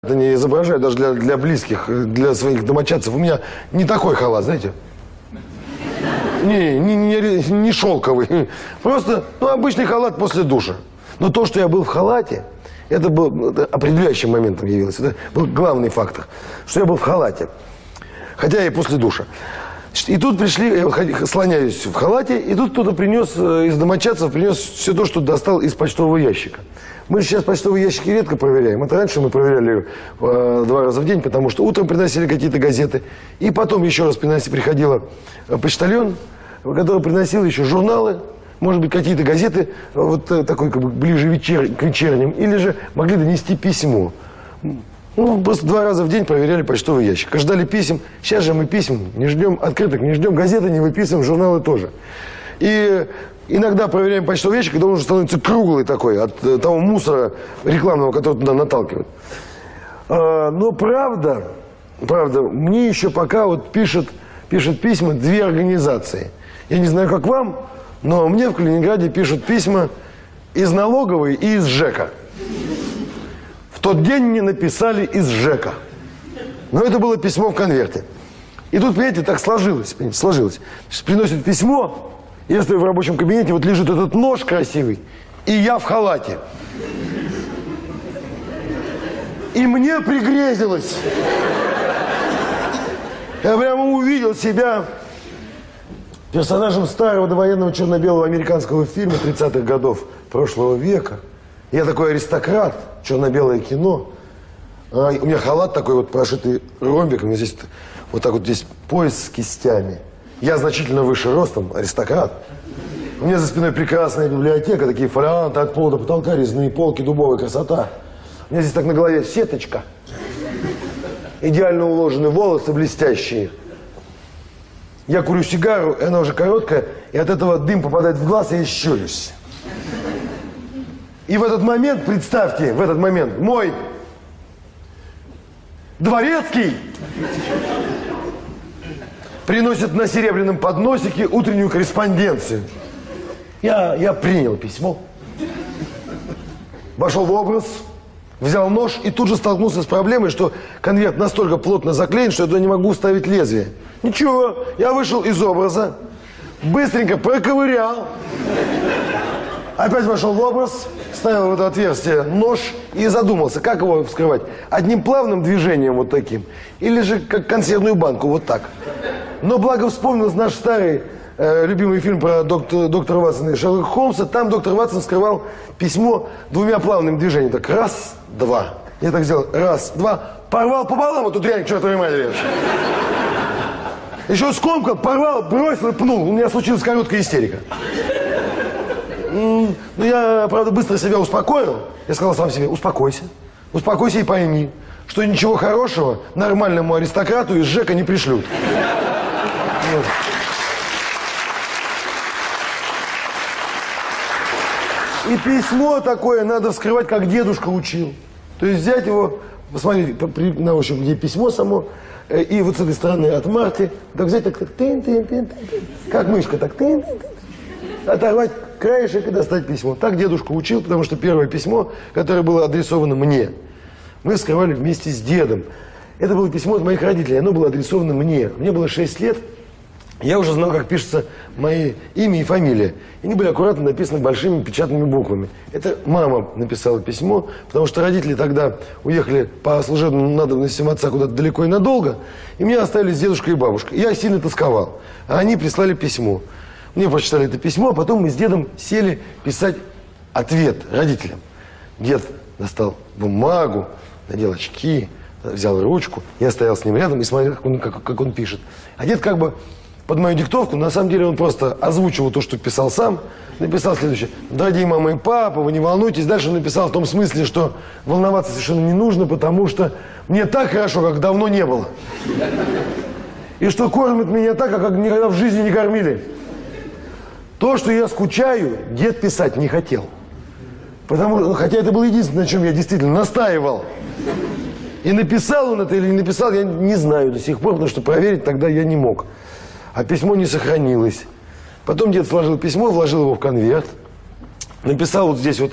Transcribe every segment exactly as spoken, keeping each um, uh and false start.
Это не изображаю даже для, для близких, для своих домочадцев. У меня не такой халат, знаете? Не, не, не, не шелковый. Просто ну, обычный халат после душа. Но то, что я был в халате, это был это определяющим моментом явилось. Это был главный фактор, что я был в халате. Хотя и после душа. И тут пришли, я слоняюсь в халате, и тут кто-то принес из домочадцев, принес все то, что достал из почтового ящика. Мы сейчас почтовые ящики редко проверяем. Это раньше мы проверяли э, два раза в день, потому что утром приносили какие-то газеты. И потом еще раз приноси, приходила почтальон, который приносил еще журналы, может быть, какие-то газеты, вот такой как бы ближе вечер, к вечерним, или же могли донести письмо. Ну, просто два раза в день проверяли почтовый ящик. Ждали писем. Сейчас же мы писем не ждем, открыток не ждем, газеты не выписываем, журналы тоже. И иногда проверяем почтовый ящик, когда он уже становится круглый такой, от того мусора рекламного, который туда наталкивают. А, но правда, правда, мне еще пока вот пишет, пишет письма две организации. Я не знаю, как вам, но мне в Калининграде пишут письма из налоговой и из ЖЭКа. В тот день мне написали из ЖЭКа. Но это было письмо в конверте. И тут, понимаете, так сложилось, понимаете, сложилось. Сейчас приносят письмо, я стою в рабочем кабинете, вот лежит этот нож красивый, и я в халате. И мне пригрезилось. Я прямо увидел себя персонажем старого довоенного черно-белого американского фильма тридцатых годов прошлого века. Я такой аристократ, черно-белое кино. А, у меня халат такой вот прошитый ромбиком. У меня здесь вот так вот здесь пояс с кистями. Я значительно выше ростом, аристократ. У меня за спиной прекрасная библиотека, такие фолианты от пола до потолка, резные полки, дубовая красота. У меня здесь так на голове сеточка. Идеально уложены волосы блестящие. Я курю сигару, и она уже короткая, и от этого дым попадает в глаз, и я щурюсь. И в этот момент, представьте, в этот момент, мой дворецкий приносит на серебряном подносике утреннюю корреспонденцию. Я, я принял письмо, вошел в образ, взял нож и тут же столкнулся с проблемой, что конверт настолько плотно заклеен, что я туда не могу вставить лезвие. Ничего, я вышел из образа, быстренько проковырял, опять вошел в образ, вставил в это отверстие нож и задумался, как его вскрывать. Одним плавным движением вот таким, или же как консервную банку, вот так. Но благо вспомнился наш старый э, любимый фильм про доктор, доктора Ватсона и Шерлока Холмса. Там доктор Ватсон вскрывал письмо двумя плавными движениями. Так, раз, два. Я так сделал, раз, два. Порвал пополам эту дрянь к чертовой матери. Еще скомкал, порвал, бросил и пнул. У меня случилась короткая истерика. Ну, я, правда, быстро себя успокоил. Я сказал сам себе, успокойся. Успокойся и пойми, что ничего хорошего нормальному аристократу из ЖЭКа не пришлют. Вот. И письмо такое надо вскрывать, как дедушка учил. То есть взять его, посмотрите, на ощупь, где письмо само, и вот с этой стороны от Марти, так взять, так, так, тын, тын, тын, тын, как мышка, так, тын, тын, тын, оторвать краешек и достать письмо. Так дедушка учил, потому что первое письмо, которое было адресовано мне, мы вскрывали вместе с дедом. Это было письмо от моих родителей, оно было адресовано мне. Мне было шесть лет, я уже знал, как пишется мои имя и фамилия. И они были аккуратно написаны большими печатными буквами. Это мама написала письмо, потому что родители тогда уехали по служебным надобностям отца куда-то далеко и надолго, и меня оставили с дедушкой и бабушкой. Я сильно тосковал, а они прислали письмо. Мне прочитали это письмо, а потом мы с дедом сели писать ответ родителям. Дед достал бумагу, надел очки, взял ручку. Я стоял с ним рядом и смотрел, как он, как, как он пишет. А дед как бы под мою диктовку, на самом деле он просто озвучивал то, что писал сам. Написал следующее. Дорогие мама и папа, вы не волнуйтесь. Дальше он написал в том смысле, что волноваться совершенно не нужно, потому что мне так хорошо, как давно не было. И что кормят меня так, как никогда в жизни не кормили. То, что я скучаю, дед писать не хотел. Потому что, хотя это было единственное, на чем я действительно настаивал. И написал он это или не написал, я не знаю до сих пор, потому что проверить тогда я не мог. А письмо не сохранилось. Потом дед сложил письмо, вложил его в конверт. Написал вот здесь вот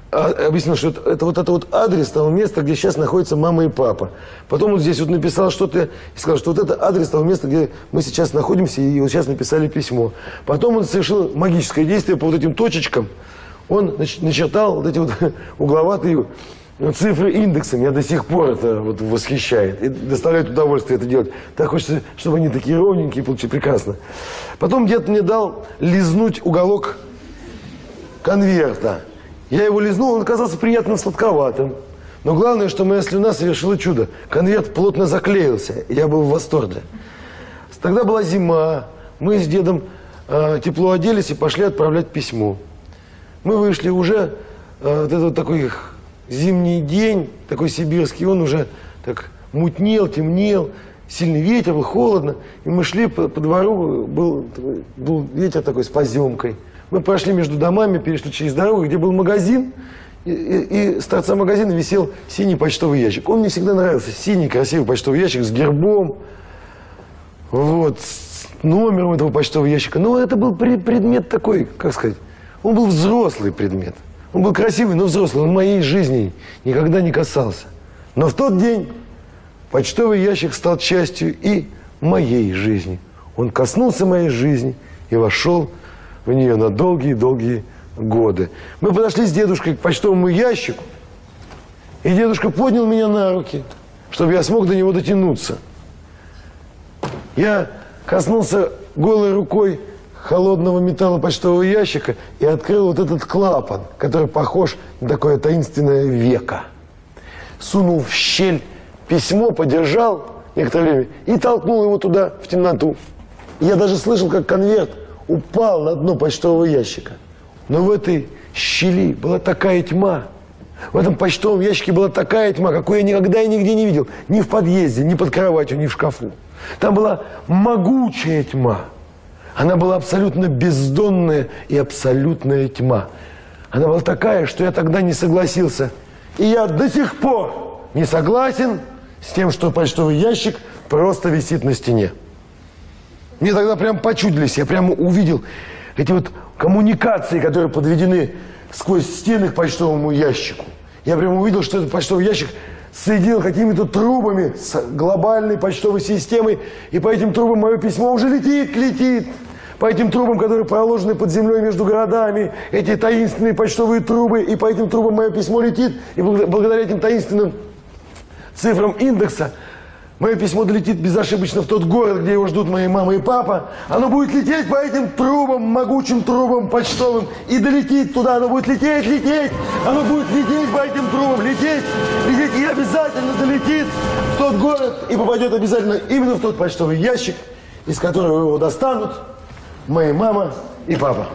объяснил, что это, это вот это вот адрес того места, где сейчас находятся мама и папа. Потом он здесь вот написал что-то и сказал, что вот это адрес того места, где мы сейчас находимся, и вот сейчас написали письмо. Потом он совершил магическое действие по вот этим точечкам. Он начертал вот эти вот угловатые цифры индекса. Меня до сих пор это вот восхищает и доставляет удовольствие это делать. Так хочется, чтобы они такие ровненькие получились. Прекрасно. Потом дед мне дал лизнуть уголок конверта. Я его лизнул, он оказался приятно сладковатым. Но главное, что моя слюна совершила чудо. Конверт плотно заклеился, и я был в восторге. Тогда была зима, мы с дедом э, тепло оделись и пошли отправлять письмо. Мы вышли уже, э, вот этот такой зимний день, такой сибирский, он уже так мутнел, темнел, сильный ветер, было холодно. И мы шли по, по двору, был, был ветер такой с поземкой. Мы прошли между домами, перешли через дорогу, где был магазин, и, и, и с торца магазина висел синий почтовый ящик. Он мне всегда нравился, синий красивый почтовый ящик с гербом, вот, с номером этого почтового ящика. Но это был предмет такой, как сказать, он был взрослый предмет. Он был красивый, но взрослый, он моей жизни никогда не касался. Но в тот день почтовый ящик стал частью и моей жизни. Он коснулся моей жизни и вошел в нее на долгие-долгие годы. Мы подошли с дедушкой к почтовому ящику, и дедушка поднял меня на руки, чтобы я смог до него дотянуться. Я коснулся голой рукой холодного металла почтового ящика и открыл вот этот клапан, который похож на такое таинственное веко. Сунул в щель письмо, подержал некоторое время и толкнул его туда, в темноту. И я даже слышал, как конверт упал на дно почтового ящика. Но в этой щели была такая тьма. В этом почтовом ящике была такая тьма, какую я никогда и нигде не видел. Ни в подъезде, ни под кроватью, ни в шкафу. Там была могучая тьма. Она была абсолютно бездонная и абсолютная тьма. Она была такая, что я тогда не согласился. И я до сих пор не согласен с тем, что почтовый ящик просто висит на стене. Мне тогда прям почудились, я прямо увидел эти вот коммуникации, которые подведены сквозь стены к почтовому ящику. Я прямо увидел, что этот почтовый ящик соединен какими-то трубами с глобальной почтовой системой, и по этим трубам мое письмо уже летит, летит. По этим трубам, которые проложены под землей между городами, эти таинственные почтовые трубы, и по этим трубам мое письмо летит, и благодаря этим таинственным цифрам индекса мое письмо долетит безошибочно в тот город, где его ждут мои мама и папа. Оно будет лететь по этим трубам, могучим трубам почтовым, и долетит туда. Оно будет лететь, лететь. Оно будет лететь по этим трубам, лететь, лететь, и обязательно долетит в тот город и попадет обязательно именно в тот почтовый ящик, из которого его достанут мои мама и папа.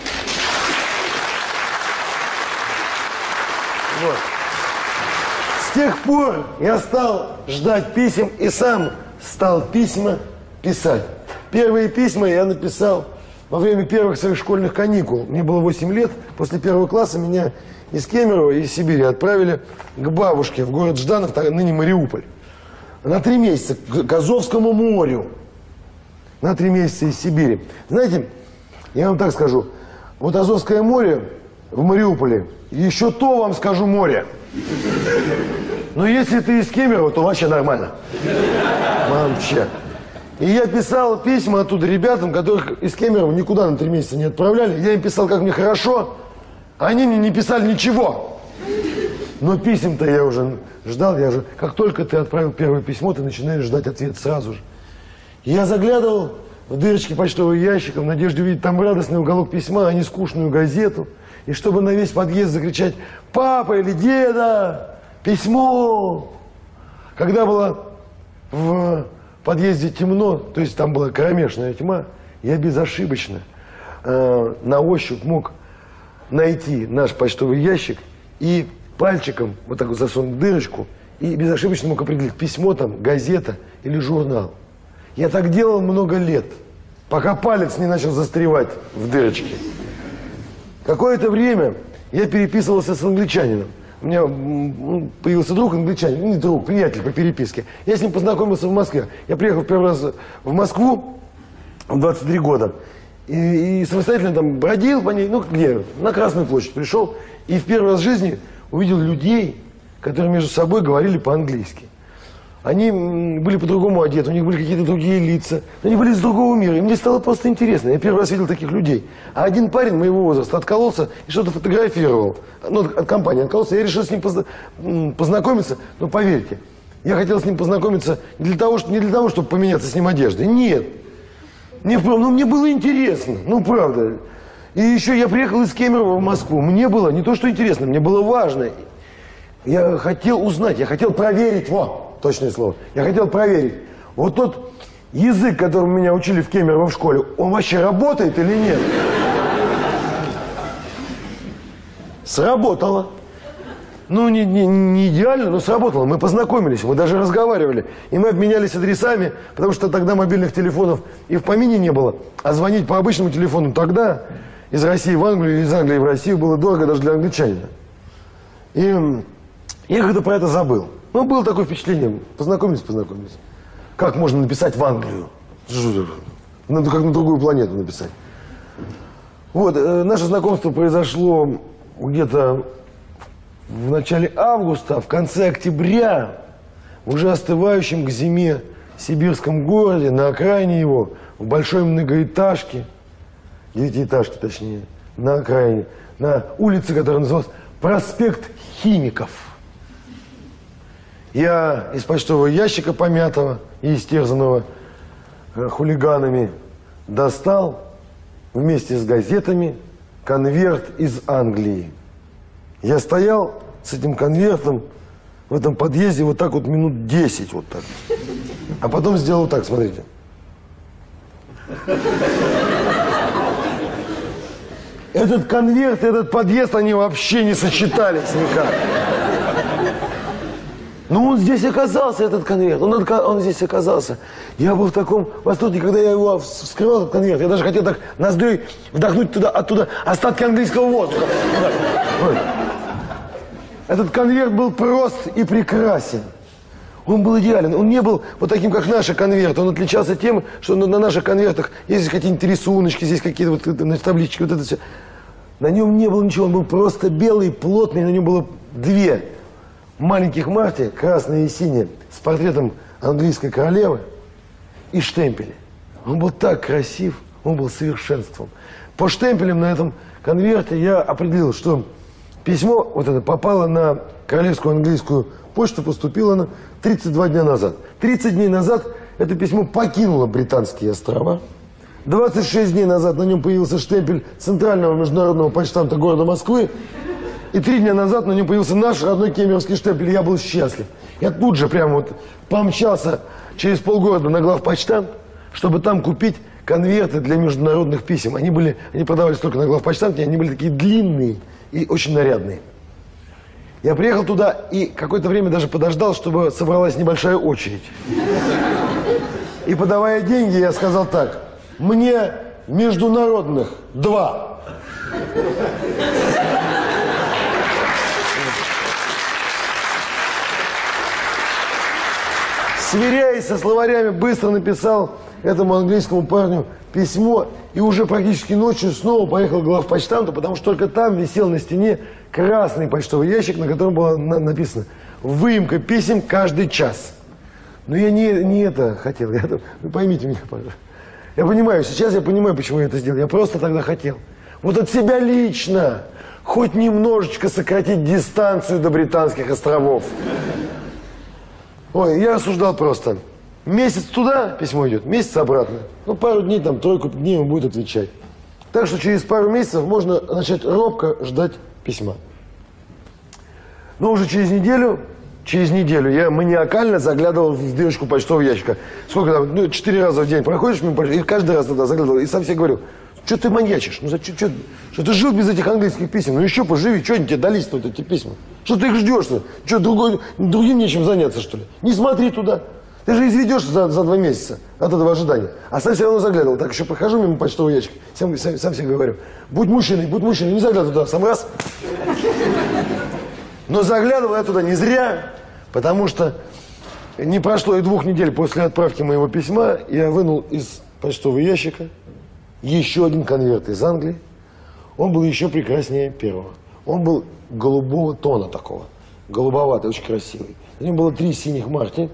Вот. С тех пор я стал ждать писем и сам стал письма писать. Первые письма я написал во время первых своих школьных каникул. Мне было восемь лет. После первого класса меня из Кемерово, из Сибири отправили к бабушке в город Жданов, ныне Мариуполь. На три месяца к Азовскому морю. На три месяца из Сибири. Знаете, я вам так скажу. Вот Азовское море в Мариуполе, еще то вам скажу море. Но если ты из Кемерово, то вообще нормально. Вообще. И я писал письма оттуда ребятам, которых из Кемерово никуда на три месяца не отправляли. Я им писал, как мне хорошо, а они мне не писали ничего. Но писем-то я уже ждал. Я же, как только ты отправил первое письмо, ты начинаешь ждать ответ сразу же. И я заглядывал в дырочки почтового ящика в надежде увидеть там радостный уголок письма, а не скучную газету. И чтобы на весь подъезд закричать: «Папа или деда, письмо!» Когда было в подъезде темно, то есть там была кромешная тьма, я безошибочно э, на ощупь мог найти наш почтовый ящик и пальчиком вот так вот засунуть в дырочку и безошибочно мог определить, письмо там, газета или журнал. Я так делал много лет, пока палец не начал застревать в дырочке. Какое-то время я переписывался с англичанином. У меня появился друг англичанин, не друг, приятель по переписке. Я с ним познакомился в Москве. Я приехал в первый раз в Москву в двадцать три года. И, и самостоятельно там бродил по ней, ну где, на Красную площадь пришел, и в первый раз в жизни увидел людей, которые между собой говорили по-английски. Они были по-другому одеты, у них были какие-то другие лица, они были из другого мира, и мне стало просто интересно. Я первый раз видел таких людей. А один парень моего возраста откололся и что-то фотографировал, ну, от компании откололся, я решил с ним позна познакомиться, но поверьте, я хотел с ним познакомиться не для того, что, не для того, чтобы поменяться с ним одеждой, нет. Мне, ну, мне было интересно, ну правда. И еще я приехал из Кемерово в Москву, мне было не то, что интересно, мне было важно. Я хотел узнать, я хотел проверить, во! Точное слово. Я хотел проверить, вот тот язык, которым меня учили в Кемерово в школе, он вообще работает или нет? Сработало. Ну, не, не, не идеально, но сработало. Мы познакомились, мы даже разговаривали. И мы обменялись адресами, потому что тогда мобильных телефонов и в помине не было. А звонить по обычному телефону тогда из России в Англию, из Англии в Россию было дорого даже для англичанина. И я как-то про это забыл. Ну, было такое впечатление. Познакомились, познакомились. Как можно написать в Англию? Надо как на другую планету написать. Вот, э, наше знакомство произошло где-то в начале августа, в конце октября, в уже остывающем к зиме сибирском городе, на окраине его, в большой многоэтажке, девятиэтажке точнее, на окраине, на улице, которая называлась Проспект Химиков. Я из почтового ящика помятого и истерзанного хулиганами достал вместе с газетами конверт из Англии. Я стоял с этим конвертом в этом подъезде вот так вот минут десять вот так. А потом сделал вот так, смотрите. Этот конверт и этот подъезд, они вообще не сочетались никак. Ну, он здесь оказался, этот конверт, он, он здесь оказался. Я был в таком восторге, когда я его вскрывал, этот конверт. Я даже хотел так ноздрёй вдохнуть туда, оттуда остатки английского воздуха. Ой. Этот конверт был прост и прекрасен. Он был идеален. Он не был вот таким, как наши конверты. Он отличался тем, что на, на наших конвертах есть какие-нибудь рисуночки, здесь какие-то вот это, таблички, вот это все. На нем не было ничего, он был просто белый, плотный, на нем было две маленьких марки, красные и синие, с портретом английской королевы и штемпели. Он был так красив, он был совершенством. По штемпелям на этом конверте я определил, что письмо вот это попало на королевскую английскую почту, поступило оно тридцать два дня назад. тридцать дней назад это письмо покинуло Британские острова. двадцать шесть дней назад на нем появился штемпель Центрального международного почтамта города Москвы. И три дня назад на нем появился наш родной кемеровский штемпель. Я был счастлив. Я тут же прямо вот помчался через полгорода на главпочтамт, чтобы там купить конверты для международных писем. Они были, они продавались только на главпочтамте, они были такие длинные и очень нарядные. Я приехал туда и какое-то время даже подождал, чтобы собралась небольшая очередь. И подавая деньги, я сказал так: мне международных два. Сверяясь со словарями, быстро написал этому английскому парню письмо и уже практически ночью снова поехал к главпочтамту, потому что только там висел на стене красный почтовый ящик, на котором было на написано «Выемка писем каждый час». Но я не, не это хотел, я, вы поймите меня, пожалуйста. Я понимаю, сейчас я понимаю, почему я это сделал. Я просто тогда хотел. Вот от себя лично хоть немножечко сократить дистанцию до Британских островов. Ой, я рассуждал просто. Месяц туда письмо идет, месяц обратно. Ну, пару дней, там, тройку дней он будет отвечать. Так что через пару месяцев можно начать робко ждать письма. Но уже через неделю, через неделю я маниакально заглядывал в дырочку почтового ящика. Сколько там, ну, четыре раза в день проходишь мимо почты, и каждый раз туда заглядывал, и сам себе говорил: что ты маньячишь? Ну, за, что, что, что ты жил без этих английских писем? Ну, еще поживи, что они тебе дались-то, вот эти письма? Что ты их ждешь-то? Что, другой, другим нечем заняться, что ли? Не смотри туда. Ты же изведешься за, за два месяца от этого ожидания. А сам все равно заглядывал. Так еще прохожу мимо почтового ящика, сам, сам, сам себе говорю: будь мужчиной, будь мужчиной, не заглядывай туда, сам раз. Но заглядывал я туда не зря, потому что не прошло и двух недель после отправки моего письма, я вынул из почтового ящика еще один конверт из Англии. Он был еще прекраснее первого. Он был голубого тона такого, голубоватый, очень красивый. На нем было три синих марки,